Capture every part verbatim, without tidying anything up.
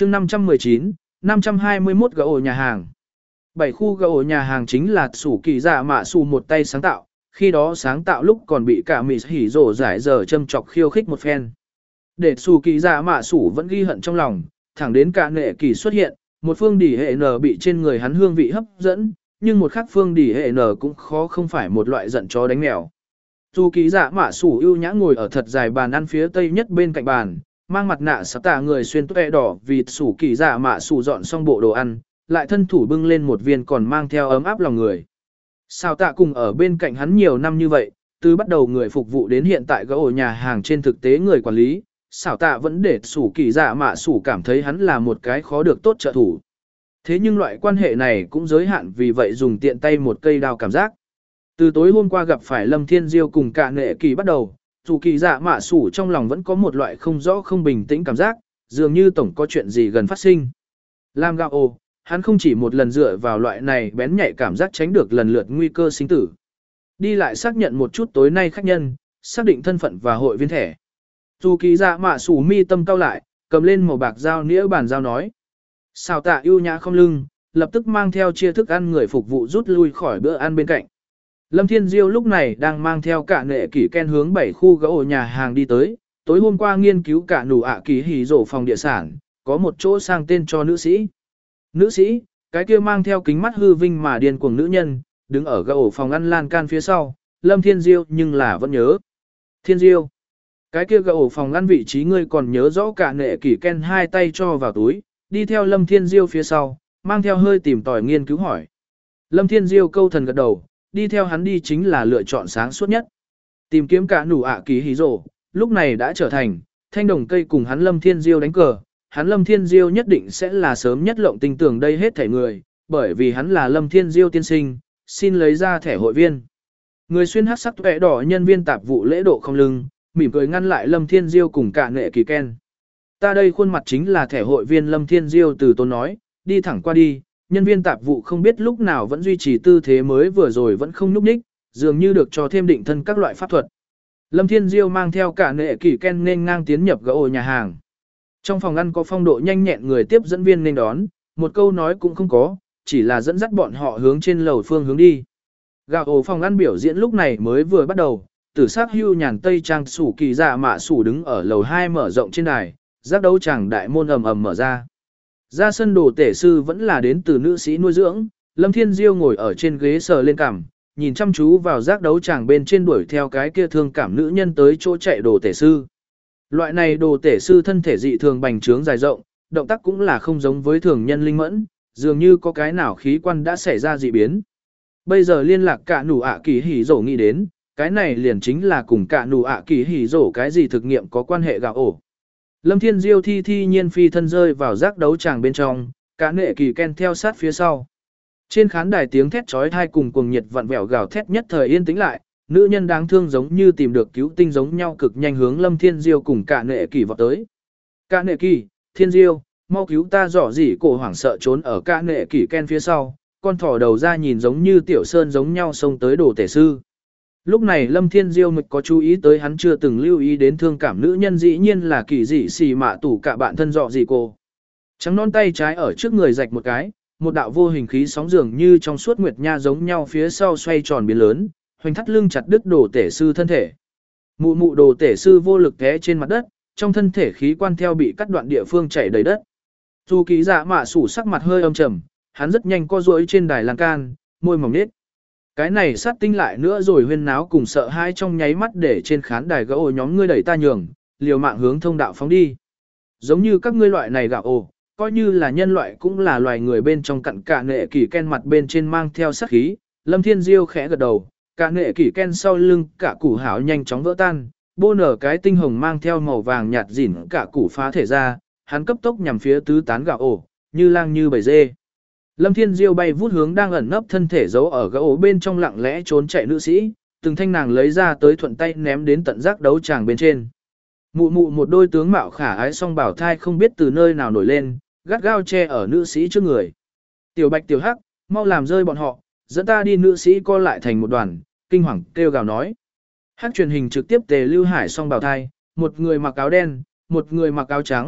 chương năm trăm mười chín, năm trăm hai mươi mốt gỗ nhà hàng. Bảy khu gỗ nhà hàng chính là sủ kỳ dạ mạ sủ một tay sáng tạo, khi đó sáng tạo lúc còn bị cả mị hỉ rổ giải giờ châm chọc khiêu khích một phen. Để sủ kỳ dạ mạ sủ vẫn ghi hận trong lòng, thẳng đến cả nệ kỳ xuất hiện, một phương đỉ hệ n bị trên người hắn hương vị hấp dẫn, nhưng một khác phương đỉ hệ n cũng khó không phải một loại giận chó đánh mèo. Dù kỳ dạ mạ sủ ưu nhã ngồi ở thật dài bàn ăn phía tây nhất bên cạnh bàn, mang mặt nạ sắp tà người xuyên tuệ đỏ vì sủ kỳ dạ mạ sủ dọn xong bộ đồ ăn, lại thân thủ bưng lên một viên còn mang theo ấm áp lòng người. Sao tạ cùng ở bên cạnh hắn nhiều năm như vậy, từ bắt đầu người phục vụ đến hiện tại gỗ nhà hàng trên thực tế người quản lý, xảo tạ vẫn để sủ kỳ dạ mạ sủ cảm thấy hắn là một cái khó được tốt trợ thủ. Thế nhưng loại quan hệ này cũng giới hạn vì vậy dùng tiện tay một cây đao cảm giác. Từ tối hôm qua gặp phải Lâm Thiên Diêu cùng cả nệ kỳ bắt đầu, dù kỳ dạ mạ sủ trong lòng vẫn có một loại không rõ không bình tĩnh cảm giác, dường như tổng có chuyện gì gần phát sinh. Làm gạo ồ, hắn không chỉ một lần dựa vào loại này bén nhạy cảm giác tránh được lần lượt nguy cơ sinh tử. Đi lại xác nhận một chút tối nay khách nhân, xác định thân phận và hội viên thẻ. Dù kỳ dạ mạ sủ mi tâm cao lại, cầm lên màu bạc dao nĩa bàn dao nói. Xào tạ ưu nhã không lưng, lập tức mang theo chia thức ăn người phục vụ rút lui khỏi bữa ăn bên cạnh. Lâm Thiên Diêu lúc này đang mang theo cả nệ kỷ ken hướng bảy khu gỗ nhà hàng đi tới, tối hôm qua nghiên cứu cả nụ ạ ký hỉ rổ phòng địa sản, có một chỗ sang tên cho nữ sĩ. Nữ sĩ, cái kia mang theo kính mắt hư vinh mà điên cuồng nữ nhân, đứng ở gỗ phòng ăn lan can phía sau, Lâm Thiên Diêu nhưng là vẫn nhớ. Thiên Diêu, cái kia gỗ phòng ăn vị trí ngươi còn nhớ rõ cả nệ kỷ ken hai tay cho vào túi, đi theo Lâm Thiên Diêu phía sau, mang theo hơi tìm tòi nghiên cứu hỏi. Lâm Thiên Diêu câu thần gật đầu, đi theo hắn đi chính là lựa chọn sáng suốt nhất. Tìm kiếm cả nụ ạ ký hí rổ, lúc này đã trở thành, thanh đồng cây cùng hắn Lâm Thiên Diêu đánh cờ, hắn Lâm Thiên Diêu nhất định sẽ là sớm nhất lộng tinh tưởng đây hết thảy người, bởi vì hắn là Lâm Thiên Diêu tiên sinh, xin lấy ra thẻ hội viên. Người xuyên hắc sắc tuệ đỏ nhân viên tạp vụ lễ độ không lưng, mỉm cười ngăn lại Lâm Thiên Diêu cùng cả nệ kỳ ken. Ta đây khuôn mặt chính là thẻ hội viên Lâm Thiên Diêu từ tốn nói, đi thẳng qua đi, nhân viên tạp vụ không biết lúc nào vẫn duy trì tư thế mới vừa rồi vẫn không nhúc nhích, dường như được cho thêm định thân các loại pháp thuật. Lâm Thiên Diêu mang theo cả nệ kỳ ken nên ngang tiến nhập gỗ nhà hàng. Trong phòng ăn có phong độ nhanh nhẹn người tiếp dẫn viên nên đón, một câu nói cũng không có, chỉ là dẫn dắt bọn họ hướng trên lầu phương hướng đi. Gạo ổ phòng ăn biểu diễn lúc này mới vừa bắt đầu, tử sắc hưu nhàn tây trang sủ kỳ dạ mạ sủ đứng ở lầu hai mở rộng trên đài, giác đấu chàng đại môn ầm ầm mở ra. Ra sân đồ tể sư vẫn là đến từ nữ sĩ nuôi dưỡng, Lâm Thiên Diêu ngồi ở trên ghế sờ lên cằm, nhìn chăm chú vào giác đấu chàng bên trên đuổi theo cái kia thương cảm nữ nhân tới chỗ chạy đồ tể sư. Loại này đồ tể sư thân thể dị thường bành trướng dài rộng, động tác cũng là không giống với thường nhân linh mẫn, dường như có cái nào khí quan đã xảy ra dị biến. Bây giờ liên lạc cả nụ ạ kỳ hỉ rổ nghĩ đến, cái này liền chính là cùng cả nụ ạ kỳ hỉ rổ cái gì thực nghiệm có quan hệ gạo ổ. Lâm Thiên Diêu thi thi nhiên phi thân rơi vào giác đấu tràng bên trong, cả nệ kỳ ken theo sát phía sau. Trên khán đài tiếng thét chói tai cùng cuồng nhiệt vặn vẹo gào thét nhất thời yên tĩnh lại, nữ nhân đáng thương giống như tìm được cứu tinh giống nhau cực nhanh hướng Lâm Thiên Diêu cùng cả nệ kỳ vọt tới. Cả nệ kỳ, Thiên Diêu, mau cứu ta dọ gì cổ hoảng sợ trốn ở cả nệ kỳ ken phía sau, con thỏ đầu ra nhìn giống như tiểu sơn giống nhau xông tới đồ tể sư. Lúc này Lâm Thiên Diêu mịch có chú ý tới hắn chưa từng lưu ý đến thương cảm nữ nhân dĩ nhiên là kỳ dị xì mạ tủ cả bạn thân dọ gì cô. Trắng non tay trái ở trước người rạch một cái, một đạo vô hình khí sóng dường như trong suốt nguyệt nha giống nhau phía sau xoay tròn biến lớn, hoành thắt lưng chặt đứt đồ tể sư thân thể. Mụ mụ đồ tể sư vô lực té trên mặt đất, trong thân thể khí quan theo bị cắt đoạn địa phương chảy đầy đất. Dù ký dạ mạ sủ sắc mặt hơi âm trầm, hắn rất nhanh co duỗi trên đài lan can, môi mỏng nết. Cái này sát tinh lại nữa rồi huyên náo cùng sợ hãi trong nháy mắt để trên khán đài gã ồ nhóm ngươi đẩy ta nhường, liều mạng hướng thông đạo phóng đi. Giống như các ngươi loại này gạo ồ, coi như là nhân loại cũng là loài người bên trong cặn cả nệ kỷ ken mặt bên trên mang theo sát khí. Lâm Thiên Diêu khẽ gật đầu, cả nệ kỷ ken sau lưng cả củ hảo nhanh chóng vỡ tan, bô nở cái tinh hồng mang theo màu vàng nhạt dỉn cả củ phá thể ra, hắn cấp tốc nhằm phía tứ tán gạo ồ, như lang như bầy dê. Lâm Thiên Diêu bay vút hướng đang ẩn nấp thân thể giấu ở gỗ bên trong lặng lẽ trốn chạy nữ sĩ, từng thanh nàng lấy ra tới thuận tay ném đến tận giác đấu tràng bên trên. Mụ mụ một đôi tướng mạo khả ái song bảo thai không biết từ nơi nào nổi lên, gắt gao che ở nữ sĩ trước người. Tiểu Bạch tiểu Hắc, mau làm rơi bọn họ, dẫn ta đi. Nữ sĩ co lại thành một đoàn, kinh hoàng kêu gào nói. Hắc truyền hình trực tiếp tề lưu hải song bảo thai, một người mặc áo đen, một người mặc áo trắng,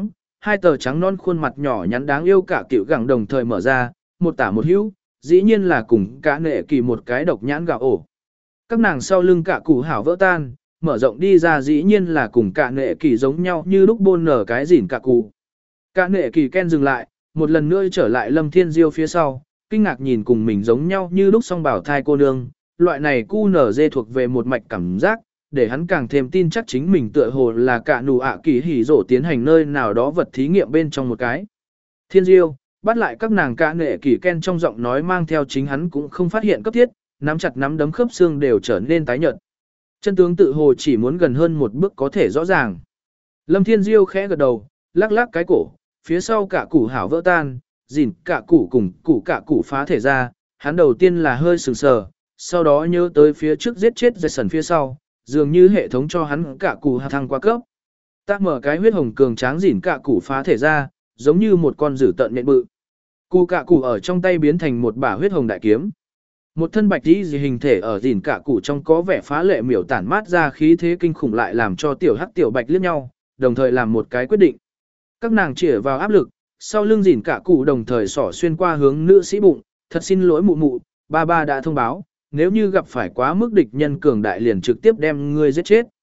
hai tờ trắng non khuôn mặt nhỏ nhắn đáng yêu cả cựu gẳng đồng thời mở ra, một tả một hữu, dĩ nhiên là cùng cả nệ kỳ một cái độc nhãn gạo ổ. Các nàng sau lưng cả củ hảo vỡ tan, mở rộng đi ra dĩ nhiên là cùng cả nệ kỳ giống nhau như lúc bôn nở cái gìn cả cụ. Cả nệ kỳ Ken dừng lại, một lần nữa trở lại Lâm Thiên Diêu phía sau, kinh ngạc nhìn cùng mình giống nhau như lúc song bảo thai cô nương, loại này cu nở dê thuộc về một mạch cảm giác, để hắn càng thêm tin chắc chính mình tựa hồ là cả nụ ạ kỳ hỉ rổ tiến hành nơi nào đó vật thí nghiệm bên trong một cái. Thiên Diêu, bắt lại các nàng cả nệ kỳ Ken trong giọng nói mang theo chính hắn cũng không phát hiện cấp thiết, nắm chặt nắm đấm khớp xương đều trở nên tái nhợt. Chân tướng tự hồ chỉ muốn gần hơn một bước có thể rõ ràng. Lâm Thiên Diêu khẽ gật đầu, lắc lắc cái cổ, phía sau cả củ hảo vỡ tan, dìn cả củ cùng củ cả củ phá thể ra, hắn đầu tiên là hơi sừng sờ, sau đó nhớ tới phía trước giết chết Jason phía sau, dường như hệ thống cho hắn cả củ hạ thăng qua cấp. Ta mở cái huyết hồng cường tráng dìn cả củ phá thể ra, giống như một con dữ tợn nhện bự. Củ cả củ ở trong tay biến thành một bả huyết hồng đại kiếm. Một thân bạch tí gì hình thể ở dìn cả củ trong có vẻ phá lệ miểu tản mát ra khí thế kinh khủng lại làm cho tiểu hắc tiểu bạch liếc nhau, đồng thời làm một cái quyết định. Các nàng chĩa vào áp lực, sau lưng dìn cả củ đồng thời xỏ xuyên qua hướng nữ sĩ bụng, thật xin lỗi mụ mụ, ba ba đã thông báo, nếu như gặp phải quá mức địch nhân cường đại liền trực tiếp đem ngươi giết chết.